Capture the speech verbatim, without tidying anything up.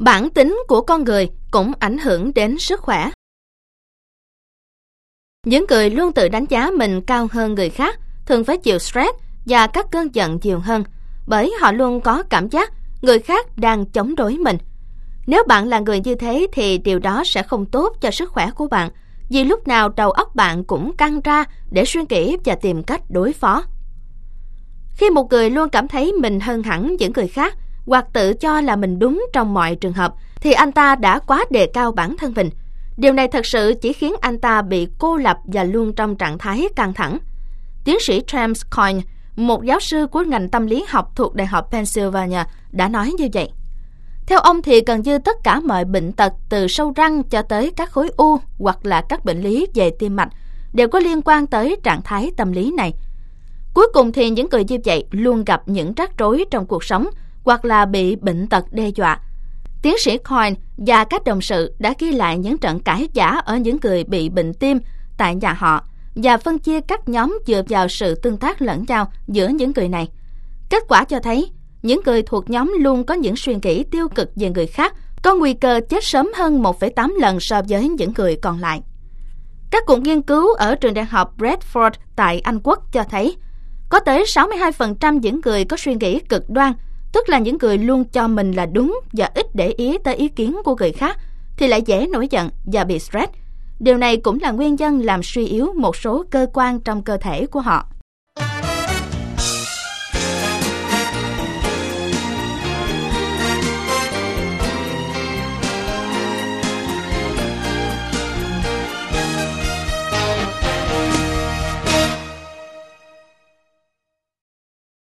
Bản tính của con người cũng ảnh hưởng đến sức khỏe. Những người luôn tự đánh giá mình cao hơn người khác thường phải chịu stress và các cơn giận nhiều hơn, bởi họ luôn có cảm giác người khác đang chống đối mình. Nếu bạn là người như thế thì điều đó sẽ không tốt cho sức khỏe của bạn, vì lúc nào đầu óc bạn cũng căng ra để suy nghĩ và tìm cách đối phó. Khi một người luôn cảm thấy mình hơn hẳn những người khác hoặc tự cho là mình đúng trong mọi trường hợp, thì anh ta đã quá đề cao bản thân mình. Điều này thật sự chỉ khiến anh ta bị cô lập và luôn trong trạng thái căng thẳng. Tiến sĩ James Coyne, một giáo sư của ngành tâm lý học thuộc Đại học Pennsylvania, đã nói như vậy. Theo ông thì gần như tất cả mọi bệnh tật từ sâu răng cho tới các khối u hoặc là các bệnh lý về tim mạch đều có liên quan tới trạng thái tâm lý này. Cuối cùng thì những người như vậy luôn gặp những rắc rối trong cuộc sống hoặc là bị bệnh tật đe dọa. Tiến sĩ Coyne và các đồng sự đã ghi lại những trận cãi vã ở những người bị bệnh tim tại nhà họ và phân chia các nhóm dựa vào sự tương tác lẫn nhau giữa những người này. Kết quả cho thấy, những người thuộc nhóm luôn có những suy nghĩ tiêu cực về người khác có nguy cơ chết sớm hơn một phẩy tám lần so với những người còn lại. Các cuộc nghiên cứu ở trường đại học Bradford tại Anh Quốc cho thấy, có tới sáu mươi hai phần trăm những người có suy nghĩ cực đoan, tức là những người luôn cho mình là đúng và ít để ý tới ý kiến của người khác, thì lại dễ nổi giận và bị stress. Điều này cũng là nguyên nhân làm suy yếu một số cơ quan trong cơ thể của họ.